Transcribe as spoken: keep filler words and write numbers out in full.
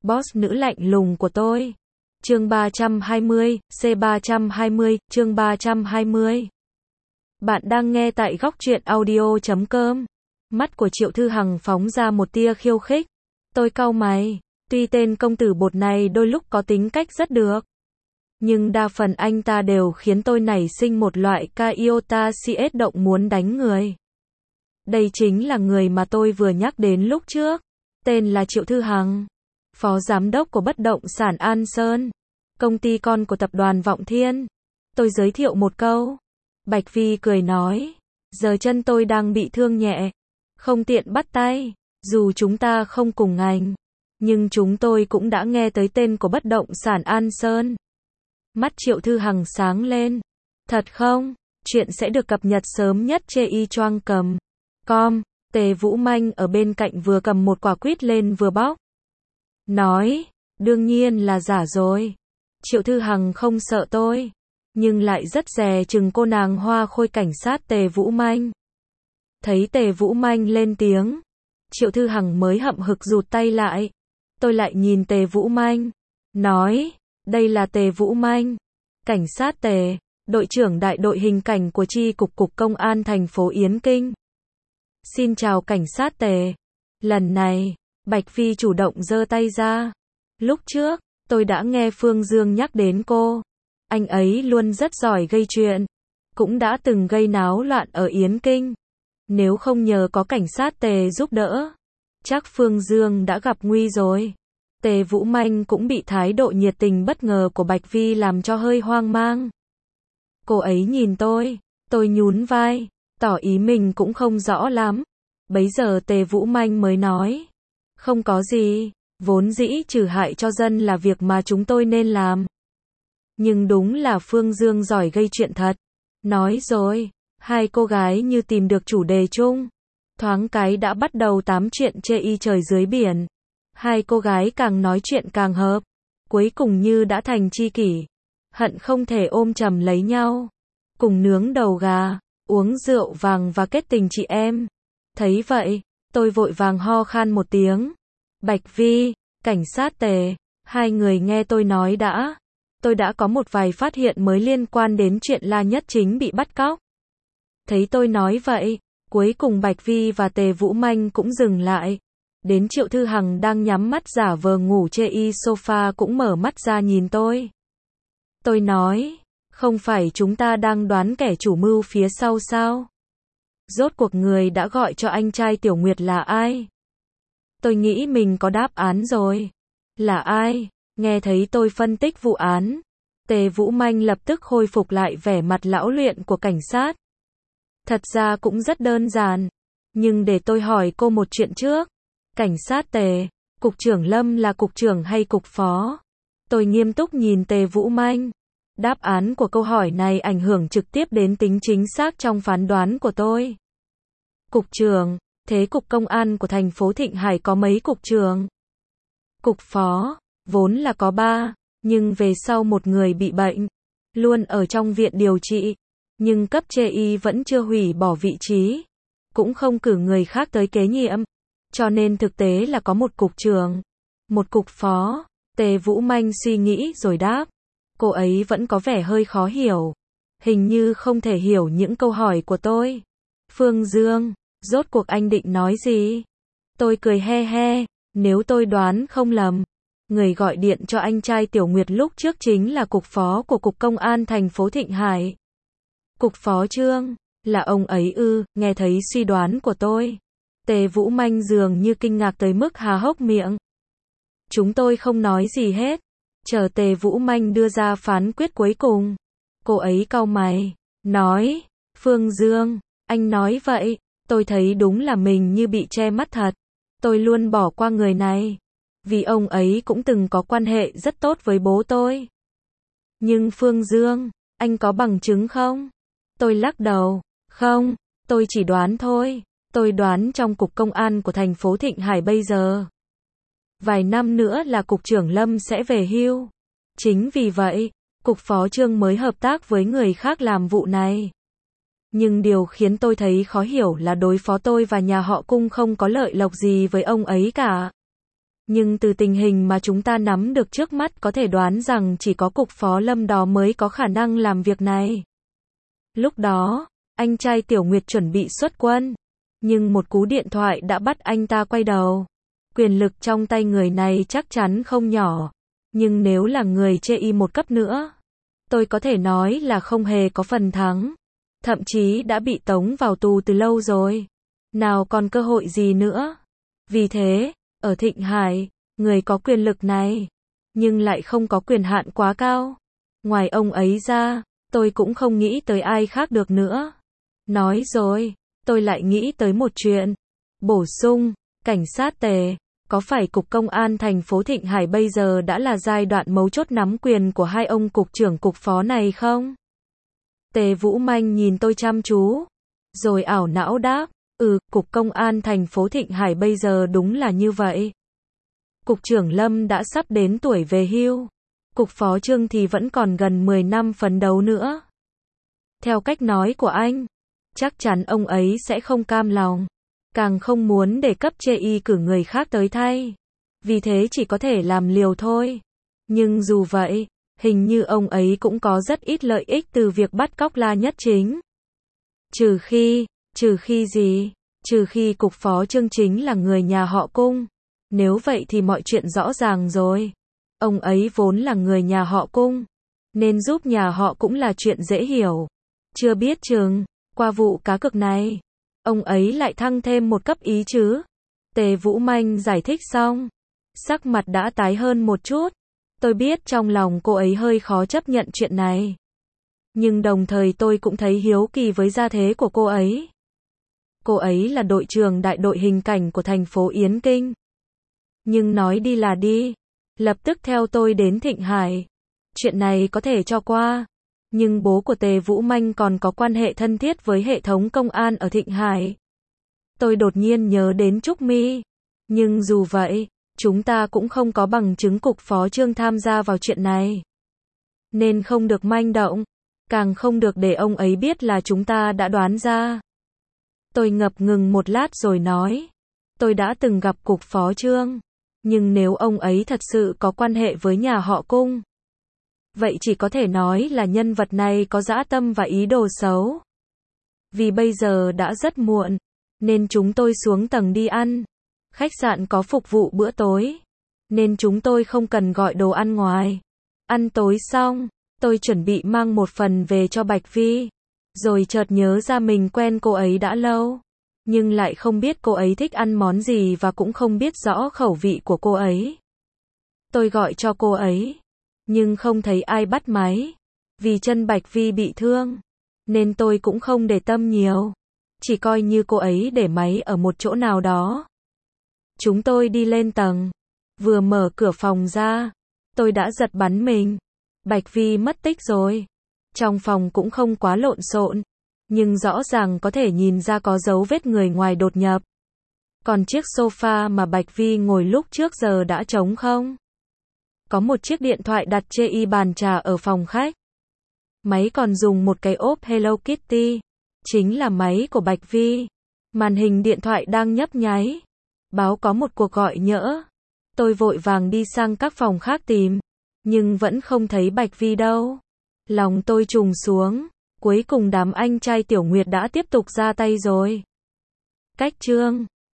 boss nữ lạnh lùng của tôi. Chương ba trăm hai mươi, C ba trăm hai mươi, chương ba trăm hai mươi. Bạn đang nghe tại góc truyện audio chấm com. Mắt của Triệu Thư Hằng phóng ra một tia khiêu khích. Tôi cau mày, tuy tên công tử bột này đôi lúc có tính cách rất được, nhưng đa phần anh ta đều khiến tôi nảy sinh một loại ca iota cs động muốn đánh người. Đây chính là người mà tôi vừa nhắc đến lúc trước. Tên là Triệu Thư Hằng, phó giám đốc của bất động sản An Sơn, công ty con của tập đoàn Vọng Thiên. Tôi giới thiệu một câu. Bạch Vi cười nói, giờ chân tôi đang bị thương nhẹ, không tiện bắt tay. Dù chúng ta không cùng ngành, nhưng chúng tôi cũng đã nghe tới tên của bất động sản An Sơn. Mắt Triệu Thư Hằng sáng lên. Thật không? Chuyện sẽ được cập nhật sớm nhất trên y choang cầm com. Tề Vũ Manh ở bên cạnh vừa cầm một quả quýt lên vừa bóc. Nói, đương nhiên là giả rồi. Triệu Thư Hằng không sợ tôi, nhưng lại rất dè chừng cô nàng hoa khôi cảnh sát Tề Vũ Manh. Thấy Tề Vũ Manh lên tiếng, Triệu Thư Hằng mới hậm hực rụt tay lại. Tôi lại nhìn Tề Vũ Manh, nói, đây là Tề Vũ Manh, cảnh sát Tề, đội trưởng đại đội hình cảnh của chi cục cục công an thành phố Yến Kinh. Xin chào cảnh sát Tề. Lần này, Bạch Phi chủ động giơ tay ra. Lúc trước, tôi đã nghe Phương Dương nhắc đến cô. Anh ấy luôn rất giỏi gây chuyện, cũng đã từng gây náo loạn ở Yến Kinh. Nếu không nhờ có cảnh sát Tề giúp đỡ, chắc Phương Dương đã gặp nguy rồi. Tề Vũ Manh cũng bị thái độ nhiệt tình bất ngờ của Bạch Vi làm cho hơi hoang mang. Cô ấy nhìn tôi, tôi nhún vai, tỏ ý mình cũng không rõ lắm. Bấy giờ Tề Vũ Manh mới nói, không có gì, vốn dĩ trừ hại cho dân là việc mà chúng tôi nên làm. Nhưng đúng là Phương Dương giỏi gây chuyện thật. Nói rồi, hai cô gái như tìm được chủ đề chung. Thoáng cái đã bắt đầu tám chuyện chê y trời dưới biển. Hai cô gái càng nói chuyện càng hợp. Cuối cùng như đã thành tri kỷ. Hận không thể ôm chầm lấy nhau. Cùng nướng đầu gà, uống rượu vàng và kết tình chị em. Thấy vậy, tôi vội vàng ho khan một tiếng. Bạch Vi, cảnh sát Tề, hai người nghe tôi nói đã. Tôi đã có một vài phát hiện mới liên quan đến chuyện La Nhất Chính bị bắt cóc. Thấy tôi nói vậy, cuối cùng Bạch Vi và Tề Vũ Manh cũng dừng lại. Đến Triệu Thư Hằng đang nhắm mắt giả vờ ngủ trên y sofa cũng mở mắt ra nhìn tôi. Tôi nói, không phải chúng ta đang đoán kẻ chủ mưu phía sau sao? Rốt cuộc người đã gọi cho anh trai Tiểu Nguyệt là ai? Tôi nghĩ mình có đáp án rồi. Là ai? Nghe thấy tôi phân tích vụ án, Tề Vũ Manh lập tức khôi phục lại vẻ mặt lão luyện của cảnh sát. Thật ra cũng rất đơn giản. Nhưng để tôi hỏi cô một chuyện trước. Cảnh sát Tề, Cục trưởng Lâm là cục trưởng hay cục phó? Tôi nghiêm túc nhìn Tề Vũ Manh. Đáp án của câu hỏi này ảnh hưởng trực tiếp đến tính chính xác trong phán đoán của tôi. Cục trưởng, thế cục công an của thành phố Thịnh Hải có mấy cục trưởng? Cục phó, vốn là có ba, nhưng về sau một người bị bệnh, luôn ở trong viện điều trị, nhưng cấp trên y vẫn chưa hủy bỏ vị trí, cũng không cử người khác tới kế nhiệm, cho nên thực tế là có một cục trưởng, một cục phó. Tề Vũ Manh suy nghĩ rồi đáp. Cô ấy vẫn có vẻ hơi khó hiểu, hình như không thể hiểu những câu hỏi của tôi. Phương Dương, rốt cuộc anh định nói gì? Tôi cười he he, nếu tôi đoán không lầm, người gọi điện cho anh trai Tiểu Nguyệt lúc trước chính là cục phó của Cục Công an thành phố Thịnh Hải. Cục phó Trương, là ông ấy ư? Nghe thấy suy đoán của tôi, Tề Vũ Manh dường như kinh ngạc tới mức há hốc miệng. Chúng tôi không nói gì hết, chờ Tề Vũ Manh đưa ra phán quyết cuối cùng. Cô ấy cau mày, nói, Phương Dương, anh nói vậy, tôi thấy đúng là mình như bị che mắt thật. Tôi luôn bỏ qua người này, vì ông ấy cũng từng có quan hệ rất tốt với bố tôi. Nhưng Phương Dương, anh có bằng chứng không? Tôi lắc đầu, không, tôi chỉ đoán thôi. Tôi đoán trong Cục Công an của thành phố Thịnh Hải bây giờ, vài năm nữa là Cục trưởng Lâm sẽ về hưu. Chính vì vậy, Cục Phó Trương mới hợp tác với người khác làm vụ này. Nhưng điều khiến tôi thấy khó hiểu là đối phó tôi và nhà họ Cung không có lợi lộc gì với ông ấy cả. Nhưng từ tình hình mà chúng ta nắm được trước mắt có thể đoán rằng chỉ có cục phó Lâm đó mới có khả năng làm việc này. Lúc đó, anh trai Tiểu Nguyệt chuẩn bị xuất quân. Nhưng một cú điện thoại đã bắt anh ta quay đầu. Quyền lực trong tay người này chắc chắn không nhỏ. Nhưng nếu là người chê y một cấp nữa, tôi có thể nói là không hề có phần thắng. Thậm chí đã bị tống vào tù từ lâu rồi. Nào còn cơ hội gì nữa. Vì thế, ở Thịnh Hải, người có quyền lực này, nhưng lại không có quyền hạn quá cao. Ngoài ông ấy ra, tôi cũng không nghĩ tới ai khác được nữa. Nói rồi, tôi lại nghĩ tới một chuyện. Bổ sung, cảnh sát Tề, có phải Cục Công an thành phố Thịnh Hải bây giờ đã là giai đoạn mấu chốt nắm quyền của hai ông cục trưởng cục phó này không? Tề Vũ Manh nhìn tôi chăm chú, rồi ảo não đáp, ừ, Cục Công an thành phố Thịnh Hải bây giờ đúng là như vậy. Cục trưởng Lâm đã sắp đến tuổi về hưu. Cục phó Trương thì vẫn còn gần mười năm phấn đấu nữa. Theo cách nói của anh, chắc chắn ông ấy sẽ không cam lòng, càng không muốn để cấp chê y cử người khác tới thay. Vì thế chỉ có thể làm liều thôi. Nhưng dù vậy, hình như ông ấy cũng có rất ít lợi ích từ việc bắt cóc La Nhất Chính. Trừ khi, trừ khi gì? Trừ khi cục phó Trương chính là người nhà họ Cung. Nếu vậy thì mọi chuyện rõ ràng rồi. Ông ấy vốn là người nhà họ Cung, nên giúp nhà họ cũng là chuyện dễ hiểu. Chưa biết chừng, qua vụ cá cược này, ông ấy lại thăng thêm một cấp ý chứ. Tề Vũ Manh giải thích xong, sắc mặt đã tái hơn một chút. Tôi biết trong lòng cô ấy hơi khó chấp nhận chuyện này. Nhưng đồng thời tôi cũng thấy hiếu kỳ với gia thế của cô ấy. Cô ấy là đội trưởng đại đội hình cảnh của thành phố Yến Kinh. Nhưng nói đi là đi, lập tức theo tôi đến Thịnh Hải. Chuyện này có thể cho qua. Nhưng bố của Tề Vũ Manh còn có quan hệ thân thiết với hệ thống công an ở Thịnh Hải. Tôi đột nhiên nhớ đến Trúc My. Nhưng dù vậy, chúng ta cũng không có bằng chứng cục phó Trương tham gia vào chuyện này. Nên không được manh động, càng không được để ông ấy biết là chúng ta đã đoán ra. Tôi ngập ngừng một lát rồi nói. Tôi đã từng gặp cục phó Trương. Nhưng nếu ông ấy thật sự có quan hệ với nhà họ Cung, vậy chỉ có thể nói là nhân vật này có dã tâm và ý đồ xấu. Vì bây giờ đã rất muộn, nên chúng tôi xuống tầng đi ăn. Khách sạn có phục vụ bữa tối, nên chúng tôi không cần gọi đồ ăn ngoài. Ăn tối xong, tôi chuẩn bị mang một phần về cho Bạch Vi. Rồi chợt nhớ ra mình quen cô ấy đã lâu, nhưng lại không biết cô ấy thích ăn món gì và cũng không biết rõ khẩu vị của cô ấy. Tôi gọi cho cô ấy, nhưng không thấy ai bắt máy. Vì chân Bạch Vi bị thương, nên tôi cũng không để tâm nhiều. Chỉ coi như cô ấy để máy ở một chỗ nào đó. Chúng tôi đi lên tầng. Vừa mở cửa phòng ra, tôi đã giật bắn mình. Bạch Vi mất tích rồi. Trong phòng cũng không quá lộn xộn, nhưng rõ ràng có thể nhìn ra có dấu vết người ngoài đột nhập. Còn chiếc sofa mà Bạch Vi ngồi lúc trước giờ đã trống không. Có một chiếc điện thoại đặt chê y bàn trà ở phòng khách. Máy còn dùng một cái ốp Hello Kitty, chính là máy của Bạch Vi. Màn hình điện thoại đang nhấp nháy, báo có một cuộc gọi nhỡ. Tôi vội vàng đi sang các phòng khác tìm, nhưng vẫn không thấy Bạch Vi đâu. Lòng tôi trùng xuống, cuối cùng đám anh trai Tiểu Nguyệt đã tiếp tục ra tay rồi. Cách chương